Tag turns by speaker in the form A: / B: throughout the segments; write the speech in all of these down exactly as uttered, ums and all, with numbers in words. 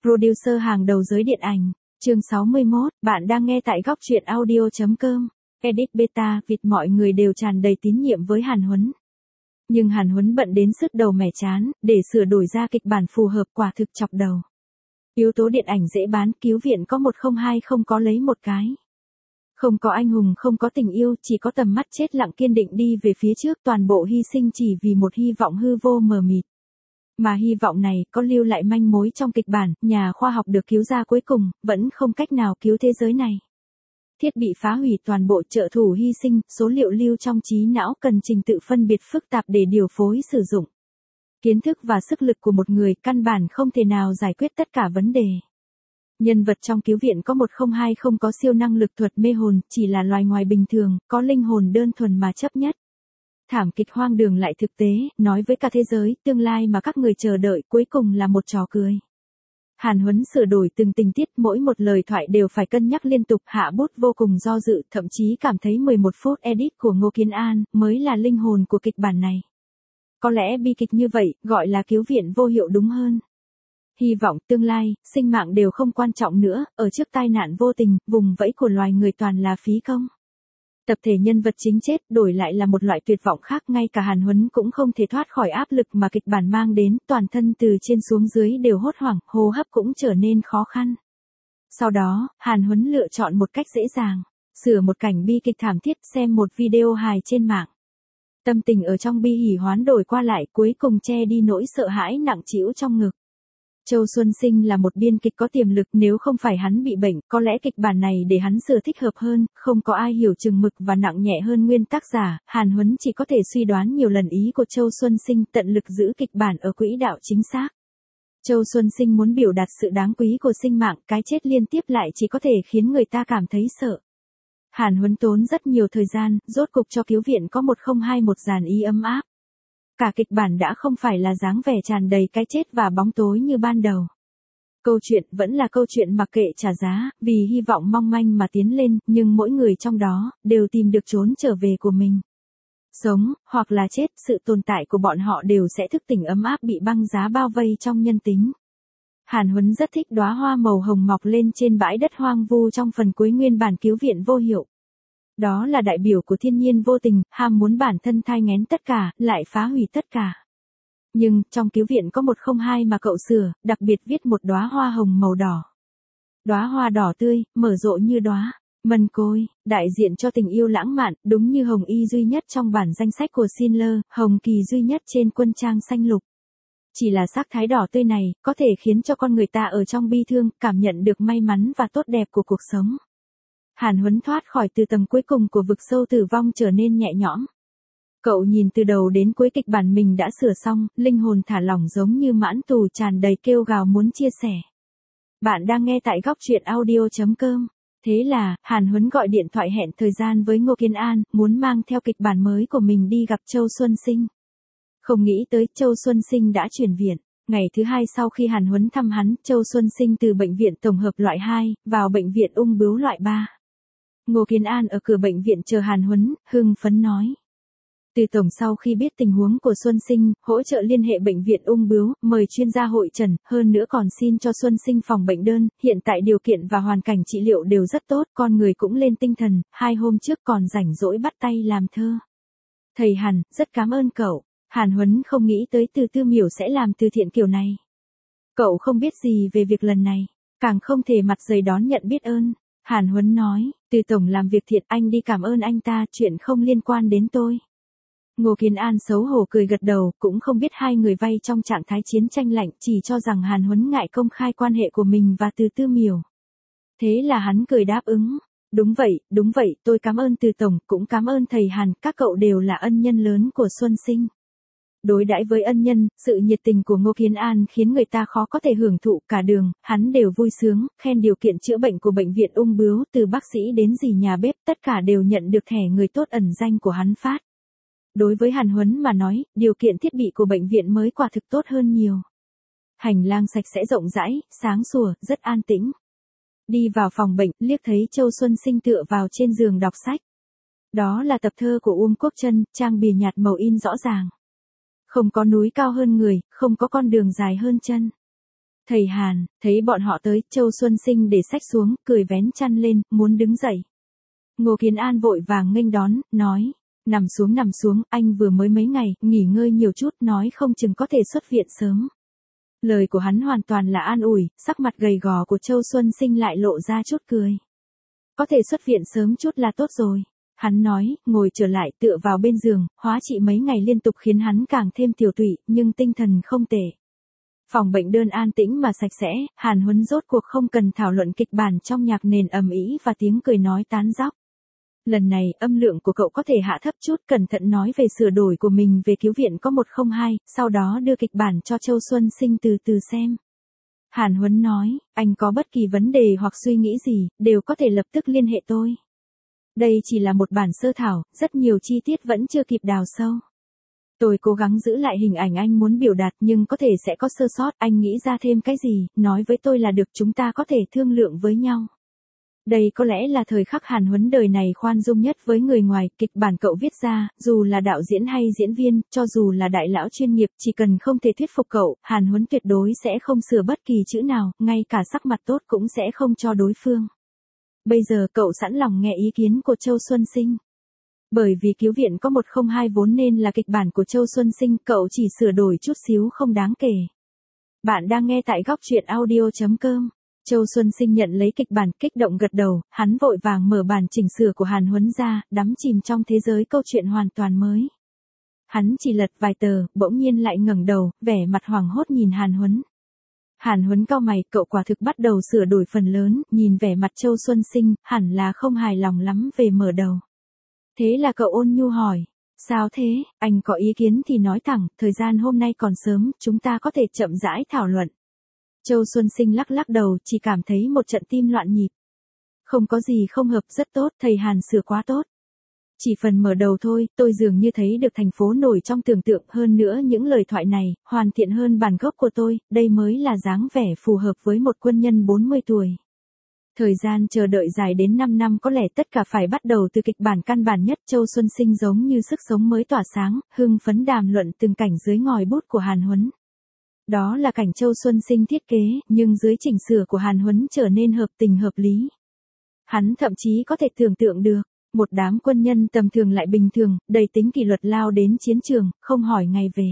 A: Producer hàng đầu giới điện ảnh. Chương sáu mươi mốt, bạn đang nghe tại góc truyện audio chấm com. Edit beta, vịt mọi người đều tràn đầy tín nhiệm với Hàn Huấn. Nhưng Hàn Huấn bận đến sứt đầu mẻ chán, để sửa đổi ra kịch bản phù hợp quả thực chọc đầu. Yếu tố điện ảnh dễ bán, cứu viện có một không hai không có lấy một cái. Không có anh hùng, không có tình yêu, chỉ có tầm mắt chết lặng kiên định đi về phía trước, toàn bộ hy sinh chỉ vì một hy vọng hư vô mờ mịt. Mà hy vọng này có lưu lại manh mối trong kịch bản, nhà khoa học được cứu ra cuối cùng, vẫn không cách nào cứu thế giới này. Thiết bị phá hủy toàn bộ, trợ thủ hy sinh, số liệu lưu trong trí não cần trình tự phân biệt phức tạp để điều phối sử dụng. Kiến thức và sức lực của một người căn bản không thể nào giải quyết tất cả vấn đề. Nhân vật trong cứu viện có một không hai không có siêu năng lực thuật mê hồn, chỉ là loài ngoài bình thường, có linh hồn đơn thuần mà chấp nhất. Thảm kịch hoang đường lại thực tế, nói với cả thế giới, tương lai mà các người chờ đợi cuối cùng là một trò cười. Hàn Huấn sửa đổi từng tình tiết, mỗi một lời thoại đều phải cân nhắc liên tục, hạ bút vô cùng do dự, thậm chí cảm thấy mười một phút edit của Ngô Kiến An mới là linh hồn của kịch bản này. Có lẽ bi kịch như vậy, gọi là cứu viện vô hiệu đúng hơn. Hy vọng, tương lai, sinh mạng đều không quan trọng nữa, ở trước tai nạn vô tình, vùng vẫy của loài người toàn là phí công. Tập thể nhân vật chính chết, đổi lại là một loại tuyệt vọng khác, ngay cả Hàn Huấn cũng không thể thoát khỏi áp lực mà kịch bản mang đến, toàn thân từ trên xuống dưới đều hốt hoảng, hô hấp cũng trở nên khó khăn. Sau đó, Hàn Huấn lựa chọn một cách dễ dàng, sửa một cảnh bi kịch thảm thiết, xem một video hài trên mạng. Tâm tình ở trong bi hỉ hoán đổi qua lại, cuối cùng che đi nỗi sợ hãi nặng trĩu trong ngực. Châu Xuân Sinh là một biên kịch có tiềm lực, nếu không phải hắn bị bệnh, có lẽ kịch bản này để hắn sửa thích hợp hơn, không có ai hiểu chừng mực và nặng nhẹ hơn nguyên tác giả, Hàn Huấn chỉ có thể suy đoán nhiều lần ý của Châu Xuân Sinh, tận lực giữ kịch bản ở quỹ đạo chính xác. Châu Xuân Sinh muốn biểu đạt sự đáng quý của sinh mạng, cái chết liên tiếp lại chỉ có thể khiến người ta cảm thấy sợ. Hàn Huấn tốn rất nhiều thời gian, rốt cục cho cứu viện có một không hai một dàn ý ấm áp. Cả kịch bản đã không phải là dáng vẻ tràn đầy cái chết và bóng tối như ban đầu. Câu chuyện vẫn là câu chuyện mặc kệ trả giá, vì hy vọng mong manh mà tiến lên, nhưng mỗi người trong đó, đều tìm được trốn trở về của mình. Sống, hoặc là chết, sự tồn tại của bọn họ đều sẽ thức tỉnh ấm áp bị băng giá bao vây trong nhân tính. Hàn Huấn rất thích đóa hoa màu hồng mọc lên trên bãi đất hoang vu trong phần cuối nguyên bản cứu viện vô hiệu. Đó là đại biểu của thiên nhiên vô tình, ham muốn bản thân thai nghén tất cả, lại phá hủy tất cả. Nhưng, trong cứu viện có một không hai mà cậu sửa, đặc biệt viết một đóa hoa hồng màu đỏ. Đóa hoa đỏ tươi, mở rộ như đóa mân côi, đại diện cho tình yêu lãng mạn, đúng như hồng y duy nhất trong bản danh sách của Schindler, hồng kỳ duy nhất trên quân trang xanh lục. Chỉ là sắc thái đỏ tươi này, có thể khiến cho con người ta ở trong bi thương, cảm nhận được may mắn và tốt đẹp của cuộc sống. Hàn Huấn thoát khỏi từ tầng cuối cùng của vực sâu tử vong trở nên nhẹ nhõm. Cậu nhìn từ đầu đến cuối kịch bản mình đã sửa xong, linh hồn thả lỏng giống như mãn tù tràn đầy kêu gào muốn chia sẻ. Bạn đang nghe tại góc truyện audio chấm com. Thế là, Hàn Huấn gọi điện thoại hẹn thời gian với Ngô Kiến An, muốn mang theo kịch bản mới của mình đi gặp Châu Xuân Sinh. Không nghĩ tới, Châu Xuân Sinh đã chuyển viện. Ngày thứ hai sau khi Hàn Huấn thăm hắn, Châu Xuân Sinh từ bệnh viện tổng hợp loại hai, vào bệnh viện ung bướu loại ba. Ngô Kiến An ở cửa bệnh viện chờ Hàn Huấn, hưng phấn nói. Từ tổng sau khi biết tình huống của Xuân Sinh, hỗ trợ liên hệ bệnh viện ung bướu, mời chuyên gia hội trần, hơn nữa còn xin cho Xuân Sinh phòng bệnh đơn, hiện tại điều kiện và hoàn cảnh trị liệu đều rất tốt, con người cũng lên tinh thần, hai hôm trước còn rảnh rỗi bắt tay làm thơ. Thầy Hàn, rất cảm ơn cậu. Hàn Huấn không nghĩ tới Từ Tư Miểu sẽ làm từ thiện kiểu này. Cậu không biết gì về việc lần này, càng không thể mặt dày đón nhận biết ơn. Hàn Huấn nói, Từ tổng làm việc thiện, anh đi cảm ơn anh ta, chuyện không liên quan đến tôi. Ngô Kiến An xấu hổ cười gật đầu, cũng không biết hai người vay trong trạng thái chiến tranh lạnh, chỉ cho rằng Hàn Huấn ngại công khai quan hệ của mình và Từ Tư Miểu. Thế là hắn cười đáp ứng, đúng vậy, đúng vậy, tôi cảm ơn Từ tổng, cũng cảm ơn thầy Hàn, các cậu đều là ân nhân lớn của Xuân Sinh. Đối đãi với ân nhân, sự nhiệt tình của Ngô Kiến An khiến người ta khó có thể hưởng thụ, cả đường, hắn đều vui sướng, khen điều kiện chữa bệnh của bệnh viện ung bướu, từ bác sĩ đến dì nhà bếp, tất cả đều nhận được thẻ người tốt ẩn danh của hắn phát. Đối với Hàn Huấn mà nói, điều kiện thiết bị của bệnh viện mới quả thực tốt hơn nhiều. Hành lang sạch sẽ rộng rãi, sáng sủa, rất an tĩnh. Đi vào phòng bệnh, liếc thấy Châu Xuân Sinh tựa vào trên giường đọc sách. Đó là tập thơ của Uông Quốc Trân, trang bìa nhạt màu in rõ ràng. Không có núi cao hơn người, không có con đường dài hơn chân. Thầy Hàn, thấy bọn họ tới, Châu Xuân Sinh để sách xuống, cười vén chăn lên, muốn đứng dậy. Ngô Kiến An vội vàng nghênh đón, nói, nằm xuống nằm xuống, anh vừa mới mấy ngày, nghỉ ngơi nhiều chút, nói không chừng có thể xuất viện sớm. Lời của hắn hoàn toàn là an ủi, sắc mặt gầy gò của Châu Xuân Sinh lại lộ ra chút cười. Có thể xuất viện sớm chút là tốt rồi. Hắn nói, ngồi trở lại tựa vào bên giường, hóa trị mấy ngày liên tục khiến hắn càng thêm tiểu tụy, nhưng tinh thần không tệ. Phòng bệnh đơn an tĩnh mà sạch sẽ, Hàn Huấn rốt cuộc không cần thảo luận kịch bản trong nhạc nền ầm ĩ và tiếng cười nói tán dóc. Lần này, âm lượng của cậu có thể hạ thấp chút, cẩn thận nói về sửa đổi của mình về cứu viện có một không hai, sau đó đưa kịch bản cho Châu Xuân Sinh từ từ xem. Hàn Huấn nói, anh có bất kỳ vấn đề hoặc suy nghĩ gì, đều có thể lập tức liên hệ tôi. Đây chỉ là một bản sơ thảo, rất nhiều chi tiết vẫn chưa kịp đào sâu. Tôi cố gắng giữ lại hình ảnh anh muốn biểu đạt nhưng có thể sẽ có sơ sót, anh nghĩ ra thêm cái gì, nói với tôi là được, chúng ta có thể thương lượng với nhau. Đây có lẽ là thời khắc Hàn Huấn đời này khoan dung nhất với người ngoài, kịch bản cậu viết ra, dù là đạo diễn hay diễn viên, cho dù là đại lão chuyên nghiệp, chỉ cần không thể thuyết phục cậu, Hàn Huấn tuyệt đối sẽ không sửa bất kỳ chữ nào, ngay cả sắc mặt tốt cũng sẽ không cho đối phương. Bây giờ cậu sẵn lòng nghe ý kiến của Châu Xuân Sinh. Bởi vì cứu viện có một không hai vốn nên là kịch bản của Châu Xuân Sinh, cậu chỉ sửa đổi chút xíu không đáng kể. Bạn đang nghe tại góc truyện audio chấm com. Châu Xuân Sinh nhận lấy kịch bản, kích động gật đầu, hắn vội vàng mở bản chỉnh sửa của Hàn Huấn ra, đắm chìm trong thế giới câu chuyện hoàn toàn mới. Hắn chỉ lật vài tờ, bỗng nhiên lại ngẩng đầu, vẻ mặt hoảng hốt nhìn Hàn Huấn. Hàn Huấn cau mày, cậu quả thực bắt đầu sửa đổi phần lớn, nhìn vẻ mặt Châu Xuân Sinh, hẳn là không hài lòng lắm về mở đầu. Thế là cậu ôn nhu hỏi, sao thế, anh có ý kiến thì nói thẳng, thời gian hôm nay còn sớm, chúng ta có thể chậm rãi thảo luận. Châu Xuân Sinh lắc lắc đầu, chỉ cảm thấy một trận tim loạn nhịp. Không có gì không hợp, rất tốt, thầy Hàn sửa quá tốt. Chỉ phần mở đầu thôi, tôi dường như thấy được thành phố nổi trong tưởng tượng, hơn nữa những lời thoại này, hoàn thiện hơn bản gốc của tôi, đây mới là dáng vẻ phù hợp với một quân nhân bốn mươi tuổi. Thời gian chờ đợi dài đến năm năm, có lẽ tất cả phải bắt đầu từ kịch bản căn bản nhất. Châu Xuân Sinh giống như sức sống mới tỏa sáng, hưng phấn đàm luận từng cảnh dưới ngòi bút của Hàn Huấn. Đó là cảnh Châu Xuân Sinh thiết kế, nhưng dưới chỉnh sửa của Hàn Huấn trở nên hợp tình hợp lý. Hắn thậm chí có thể tưởng tượng được, một đám quân nhân tầm thường lại bình thường, đầy tính kỷ luật lao đến chiến trường, không hỏi ngày về.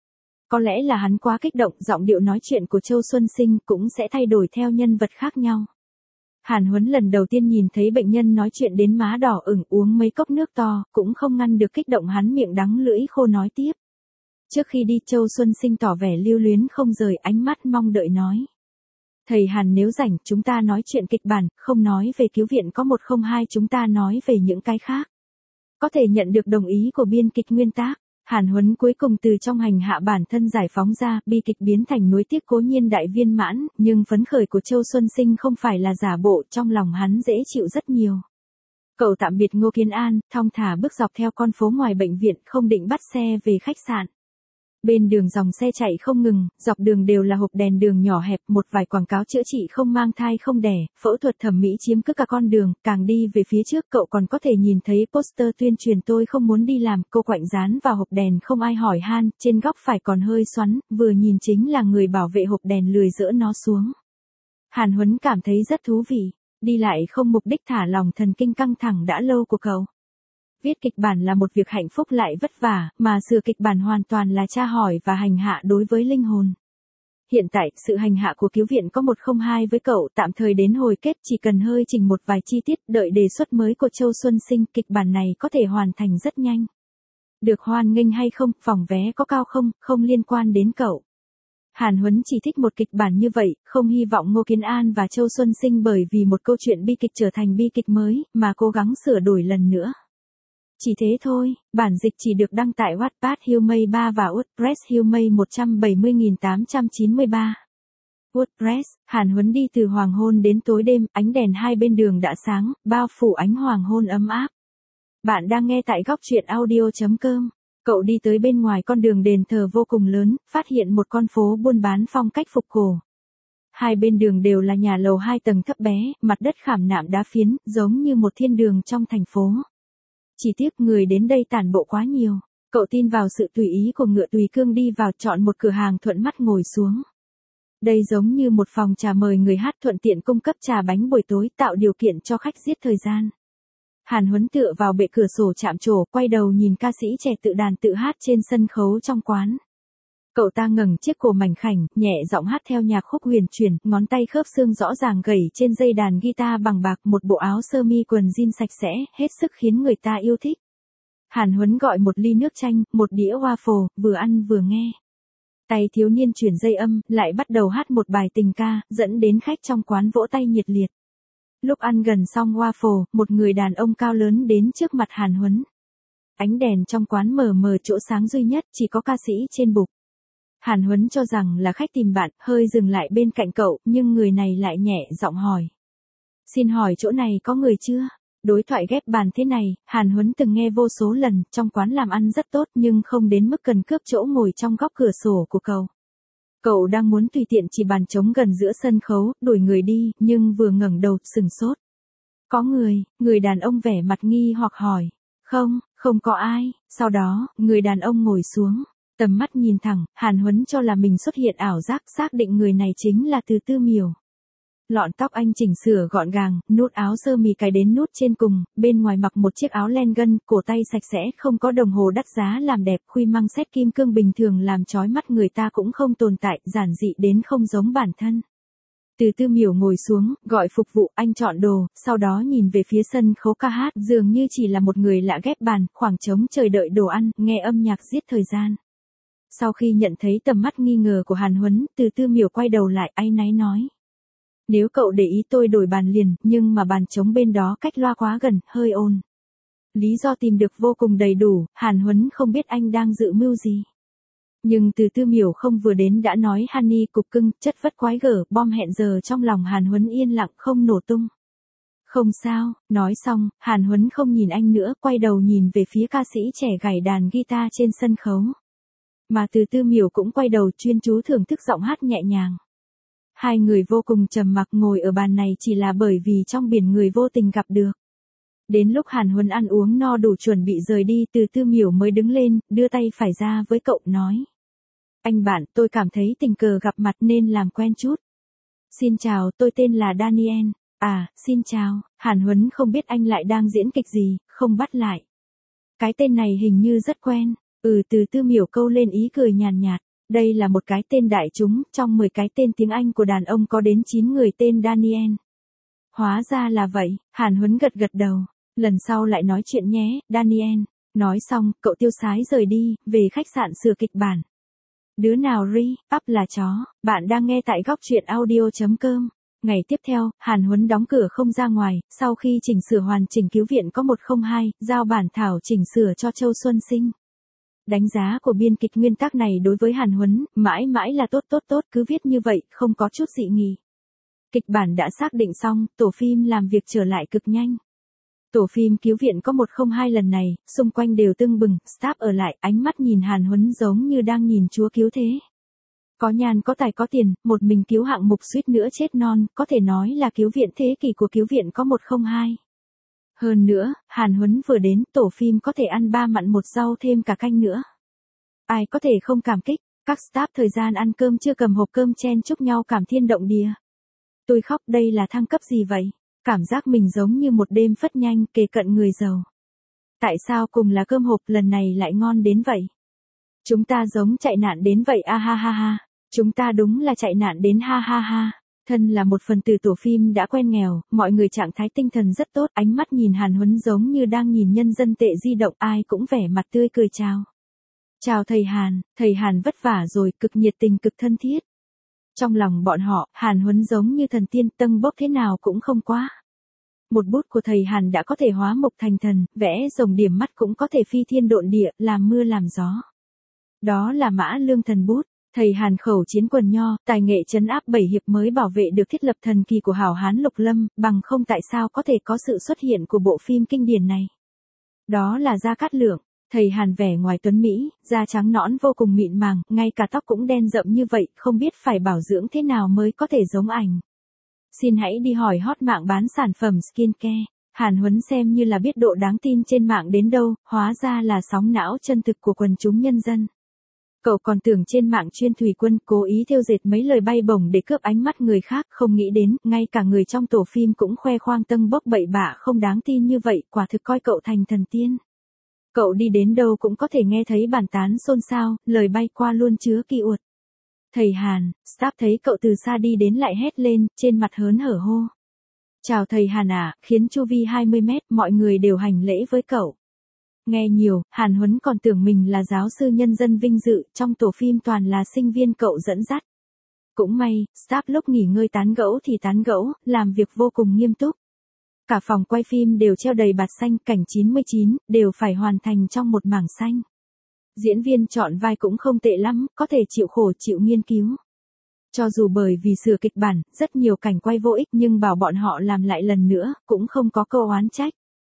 A: Có lẽ là hắn quá kích động, giọng điệu nói chuyện của Châu Xuân Sinh cũng sẽ thay đổi theo nhân vật khác nhau. Hàn Huấn lần đầu tiên nhìn thấy bệnh nhân nói chuyện đến má đỏ ửng, uống mấy cốc nước to, cũng không ngăn được kích động, hắn miệng đắng lưỡi khô nói tiếp. Trước khi đi, Châu Xuân Sinh tỏ vẻ lưu luyến không rời, ánh mắt mong đợi nói. Thầy Hàn, nếu rảnh, chúng ta nói chuyện kịch bản, không nói về cứu viện có một không hai, chúng ta nói về những cái khác. Có thể nhận được đồng ý của biên kịch nguyên tác. Hàn Huấn cuối cùng từ trong hành hạ bản thân giải phóng ra, bi kịch biến thành nuối tiếc cố nhiên đại viên mãn, nhưng phấn khởi của Châu Xuân Sinh không phải là giả bộ, trong lòng hắn dễ chịu rất nhiều. Cậu tạm biệt Ngô Kiến An, thong thả bước dọc theo con phố ngoài bệnh viện, không định bắt xe về khách sạn. Bên đường dòng xe chạy không ngừng, dọc đường đều là hộp đèn đường nhỏ hẹp, một vài quảng cáo chữa trị không mang thai không đẻ, phẫu thuật thẩm mỹ chiếm cứ cả con đường, càng đi về phía trước cậu còn có thể nhìn thấy poster tuyên truyền tôi không muốn đi làm, cô quạnh dán vào hộp đèn không ai hỏi han, trên góc phải còn hơi xoắn, vừa nhìn chính là người bảo vệ hộp đèn lười dỡ nó xuống. Hàn Huấn cảm thấy rất thú vị, đi lại không mục đích, thả lòng thần kinh căng thẳng đã lâu của cậu. Viết kịch bản là một việc hạnh phúc lại vất vả, mà sửa kịch bản hoàn toàn là tra hỏi và hành hạ đối với linh hồn. Hiện tại, sự hành hạ của cứu viện có một không hai với cậu tạm thời đến hồi kết, chỉ cần hơi chỉnh một vài chi tiết, đợi đề xuất mới của Châu Xuân Sinh, kịch bản này có thể hoàn thành rất nhanh. Được hoan nghênh hay không, phòng vé có cao không, không liên quan đến cậu. Hàn Huấn chỉ thích một kịch bản như vậy, không hy vọng Ngô Kiến An và Châu Xuân Sinh bởi vì một câu chuyện bi kịch trở thành bi kịch mới, mà cố gắng sửa đổi lần nữa. Chỉ thế thôi, bản dịch chỉ được đăng tại Wattpad Humay ba và WordPress Humay một trăm bảy mươi nghìn tám trăm chín mươi ba. WordPress, Hàn Huấn đi từ hoàng hôn đến tối đêm, ánh đèn hai bên đường đã sáng, bao phủ ánh hoàng hôn ấm áp. Bạn đang nghe tại góc truyện audio chấm com. Cậu đi tới bên ngoài con đường đền thờ vô cùng lớn, phát hiện một con phố buôn bán phong cách phục cổ. Hai bên đường đều là nhà lầu hai tầng thấp bé, mặt đất khảm nạm đá phiến, giống như một thiên đường trong thành phố. Chỉ tiếc người đến đây tản bộ quá nhiều. Cậu tin vào sự tùy ý của ngựa tùy cương đi vào, chọn một cửa hàng thuận mắt ngồi xuống. Đây giống như một phòng trà mời người hát thuận tiện cung cấp trà bánh buổi tối tạo điều kiện cho khách giết thời gian. Hàn Huấn tựa vào bệ cửa sổ chạm trổ, quay đầu nhìn ca sĩ trẻ tự đàn tự hát trên sân khấu trong quán. Cậu ta ngẩng chiếc cổ mảnh khảnh, nhẹ giọng hát theo nhạc khúc huyền chuyển, ngón tay khớp xương rõ ràng gảy trên dây đàn guitar bằng bạc, một bộ áo sơ mi quần jean sạch sẽ, hết sức khiến người ta yêu thích. Hàn Huấn gọi một ly nước chanh, một đĩa waffle, vừa ăn vừa nghe. Tay thiếu niên chuyển dây âm, lại bắt đầu hát một bài tình ca, dẫn đến khách trong quán vỗ tay nhiệt liệt. Lúc ăn gần xong waffle, một người đàn ông cao lớn đến trước mặt Hàn Huấn. Ánh đèn trong quán mờ mờ, chỗ sáng duy nhất chỉ có ca sĩ trên bục. Hàn Huấn cho rằng là khách tìm bạn, hơi dừng lại bên cạnh cậu, nhưng người này lại nhẹ giọng hỏi. Xin hỏi chỗ này có người chưa? Đối thoại ghép bàn thế này, Hàn Huấn từng nghe vô số lần, trong quán làm ăn rất tốt nhưng không đến mức cần cướp chỗ ngồi trong góc cửa sổ của cậu. Cậu đang muốn tùy tiện chỉ bàn trống gần giữa sân khấu, đuổi người đi, nhưng vừa ngẩng đầu, sừng sốt. Có người, người đàn ông vẻ mặt nghi hoặc hỏi. Không, không có ai. Sau đó, người đàn ông ngồi xuống. Tầm mắt nhìn thẳng, Hàn Huấn cho là mình xuất hiện ảo giác, xác định người này chính là Từ Tư Miểu. Lọn tóc anh chỉnh sửa gọn gàng, nút áo sơ mi cài đến nút trên cùng, bên ngoài mặc một chiếc áo len gân, cổ tay sạch sẽ, không có đồng hồ đắt giá làm đẹp, khuy măng xét kim cương bình thường làm chói mắt người ta cũng không tồn tại, giản dị đến không giống bản thân. Từ Tư Miểu ngồi xuống, gọi phục vụ, anh chọn đồ, sau đó nhìn về phía sân khấu ca hát, dường như chỉ là một người lạ ghép bàn, khoảng trống chờ đợi đồ ăn, nghe âm nhạc giết thời gian. Sau khi nhận thấy tầm mắt nghi ngờ của Hàn Huấn, Từ Tư Miểu quay đầu lại, áy náy nói. Nếu cậu để ý tôi đổi bàn liền, nhưng mà bàn trống bên đó cách loa quá gần, hơi ồn. Lý do tìm được vô cùng đầy đủ, Hàn Huấn không biết anh đang dự mưu gì. Nhưng Từ Tư Miểu không vừa đến đã nói honey cục cưng, chất vất quái gở, bom hẹn giờ trong lòng Hàn Huấn yên lặng không nổ tung. Không sao, nói xong, Hàn Huấn không nhìn anh nữa, quay đầu nhìn về phía ca sĩ trẻ gảy đàn guitar trên sân khấu. Mà Từ Tư Miểu cũng quay đầu chuyên chú thưởng thức giọng hát nhẹ nhàng. Hai người vô cùng trầm mặc, ngồi ở bàn này chỉ là bởi vì trong biển người vô tình gặp được. Đến lúc Hàn Huấn ăn uống no đủ chuẩn bị rời đi, Từ Tư Miểu mới đứng lên, đưa tay phải ra với cậu nói. Anh bạn, tôi cảm thấy tình cờ gặp mặt nên làm quen chút. Xin chào, tôi tên là Daniel. À, xin chào, Hàn Huấn không biết anh lại đang diễn kịch gì, không bắt lại. Cái tên này hình như rất quen. Ừ, Từ Tư Miểu câu lên ý cười nhàn nhạt. Đây là một cái tên đại chúng, trong mười cái tên tiếng Anh của đàn ông có đến chín người tên Daniel. Hóa ra là vậy, Hàn Huấn gật gật đầu. Lần sau lại nói chuyện nhé, Daniel. Nói xong, cậu tiêu sái rời đi, về khách sạn sửa kịch bản. Đứa nào ri, up là chó, bạn đang nghe tại góc truyện audio chấm com. Ngày tiếp theo, Hàn Huấn đóng cửa không ra ngoài, sau khi chỉnh sửa hoàn chỉnh cứu viện có một không hai, giao bản thảo chỉnh sửa cho Châu Xuân Sinh. Đánh giá của biên kịch nguyên tắc này đối với Hàn Huấn, mãi mãi là tốt tốt tốt, cứ viết như vậy, không có chút dị nghị. Kịch bản đã xác định xong, tổ phim làm việc trở lại cực nhanh. Tổ phim cứu viện có một không hai lần này, xung quanh đều tưng bừng, staff ở lại, ánh mắt nhìn Hàn Huấn giống như đang nhìn chúa cứu thế. Có nhàn có tài có tiền, một mình cứu hạng mục suýt nữa chết non, có thể nói là cứu viện thế kỷ của cứu viện có một không hai. Hơn nữa, Hàn Huấn vừa đến, tổ phim có thể ăn ba mặn một rau thêm cả canh nữa. Ai có thể không cảm kích, các staff thời gian ăn cơm chưa cầm hộp cơm chen chúc nhau cảm thiên động địa. Tôi khóc, đây là thăng cấp gì vậy? Cảm giác mình giống như một đêm phất nhanh kề cận người giàu. Tại sao cùng là cơm hộp lần này lại ngon đến vậy? Chúng ta giống chạy nạn đến vậy a ha ha ha. Chúng ta đúng là chạy nạn đến ha ha ha. Thân là một phần từ tổ phim đã quen nghèo, mọi người trạng thái tinh thần rất tốt, ánh mắt nhìn Hàn Huấn giống như đang nhìn nhân dân tệ di động, ai cũng vẻ mặt tươi cười chào. Chào thầy Hàn, thầy Hàn vất vả rồi, cực nhiệt tình cực thân thiết. Trong lòng bọn họ, Hàn Huấn giống như thần tiên, tâng bốc thế nào cũng không quá. Một bút của thầy Hàn đã có thể hóa mộc thành thần, vẽ rồng điểm mắt cũng có thể phi thiên độn địa, làm mưa làm gió. Đó là Mã Lương thần bút. Thầy Hàn khẩu chiến quần nho, tài nghệ trấn áp bảy hiệp mới bảo vệ được thiết lập thần kỳ của hảo hán Lục Lâm, bằng không tại sao có thể có sự xuất hiện của bộ phim kinh điển này. Đó là Gia Cát Lượng, thầy Hàn vẻ ngoài tuấn Mỹ, da trắng nõn vô cùng mịn màng, ngay cả tóc cũng đen rậm như vậy, không biết phải bảo dưỡng thế nào mới có thể giống ảnh. Xin hãy đi hỏi hot mạng bán sản phẩm skincare. Hàn Huấn xem như là biết độ đáng tin trên mạng đến đâu, hóa ra là sóng não chân thực của quần chúng nhân dân. Cậu còn tưởng trên mạng chuyên thủy quân cố ý thêu dệt mấy lời bay bổng để cướp ánh mắt người khác, không nghĩ đến, ngay cả người trong tổ phim cũng khoe khoang tâng bốc bậy bạ không đáng tin như vậy, quả thực coi cậu thành thần tiên. Cậu đi đến đâu cũng có thể nghe thấy bàn tán xôn xao, lời bay qua luôn chứa kỳ uột. Thầy Hàn, staff thấy cậu từ xa đi đến lại hét lên, trên mặt hớn hở hô. Chào thầy Hàn ạ, khiến chu vi hai mươi mét, mọi người đều hành lễ với cậu. Nghe nhiều, Hàn Huấn còn tưởng mình là giáo sư nhân dân vinh dự, trong tổ phim toàn là sinh viên cậu dẫn dắt. Cũng may, staff lúc nghỉ ngơi tán gẫu thì tán gẫu, làm việc vô cùng nghiêm túc. Cả phòng quay phim đều treo đầy bạt xanh, cảnh chín mươi chín, đều phải hoàn thành trong một mảng xanh. Diễn viên chọn vai cũng không tệ lắm, có thể chịu khổ chịu nghiên cứu. Cho dù bởi vì sửa kịch bản, rất nhiều cảnh quay vô ích nhưng bảo bọn họ làm lại lần nữa, cũng không có câu oán trách.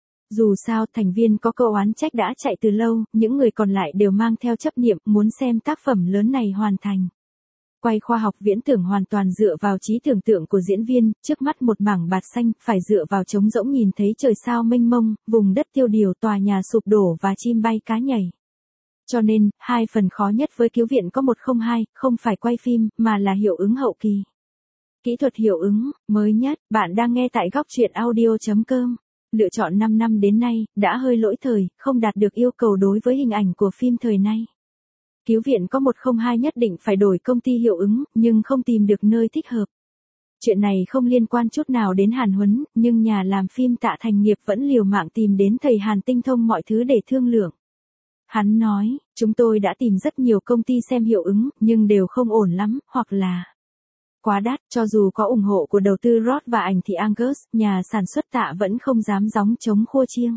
A: Dù sao, thành viên có câu oán trách đã chạy từ lâu, những người còn lại đều mang theo chấp niệm, muốn xem tác phẩm lớn này hoàn thành. Quay khoa học viễn tưởng hoàn toàn dựa vào trí tưởng tượng của diễn viên, trước mắt một mảng bạt xanh, phải dựa vào trống rỗng nhìn thấy trời sao mênh mông, vùng đất tiêu điều, tòa nhà sụp đổ và chim bay cá nhảy. Cho nên, hai phần khó nhất với Cứu viện có một không hai, không phải quay phim, mà là hiệu ứng hậu kỳ. Kỹ thuật hiệu ứng, mới nhất, bạn đang nghe tại góc truyện audio chấm com. Lựa chọn năm năm đến nay, đã hơi lỗi thời, không đạt được yêu cầu đối với hình ảnh của phim thời nay. Cứu viện có một không hai nhất định phải đổi công ty hiệu ứng, nhưng không tìm được nơi thích hợp. Chuyện này không liên quan chút nào đến Hàn Huấn, nhưng nhà làm phim Tạ Thành Nghiệp vẫn liều mạng tìm đến thầy Hàn tinh thông mọi thứ để thương lượng. Hắn nói, chúng tôi đã tìm rất nhiều công ty xem hiệu ứng, nhưng đều không ổn lắm, hoặc là quá đắt. Cho dù có ủng hộ của đầu tư Roth và ảnh thị Angus, nhà sản xuất Tạ vẫn không dám gióng chống khua chiêng.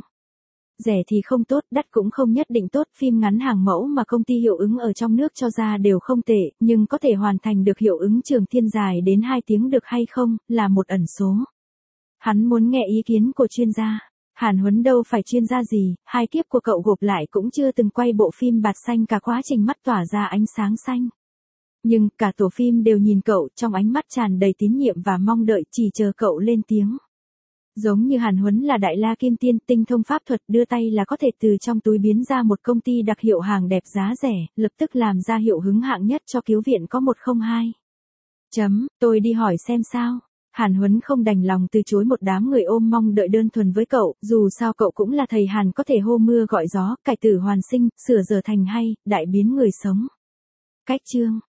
A: Rẻ thì không tốt, đắt cũng không nhất định tốt. Phim ngắn hàng mẫu mà công ty hiệu ứng ở trong nước cho ra đều không tệ, nhưng có thể hoàn thành được hiệu ứng trường thiên dài đến hai tiếng được hay không, là một ẩn số. Hắn muốn nghe ý kiến của chuyên gia. Hàn Huấn đâu phải chuyên gia gì, hai kiếp của cậu gộp lại cũng chưa từng quay bộ phim bạt xanh cả quá trình mắt tỏa ra ánh sáng xanh. Nhưng, cả tổ phim đều nhìn cậu, trong ánh mắt tràn đầy tín nhiệm và mong đợi, chỉ chờ cậu lên tiếng. Giống như Hàn Huấn là đại la kim tiên, tinh thông pháp thuật, đưa tay là có thể từ trong túi biến ra một công ty đặc hiệu hàng đẹp giá rẻ, lập tức làm ra hiệu hứng hạng nhất cho Cứu viện có một không hai. Chấm, tôi đi hỏi xem sao. Hàn Huấn không đành lòng từ chối một đám người ôm mong đợi đơn thuần với cậu, dù sao cậu cũng là thầy Hàn có thể hô mưa gọi gió, cải tử hoàn sinh, sửa giờ thành hay, đại biến người sống. Cách chương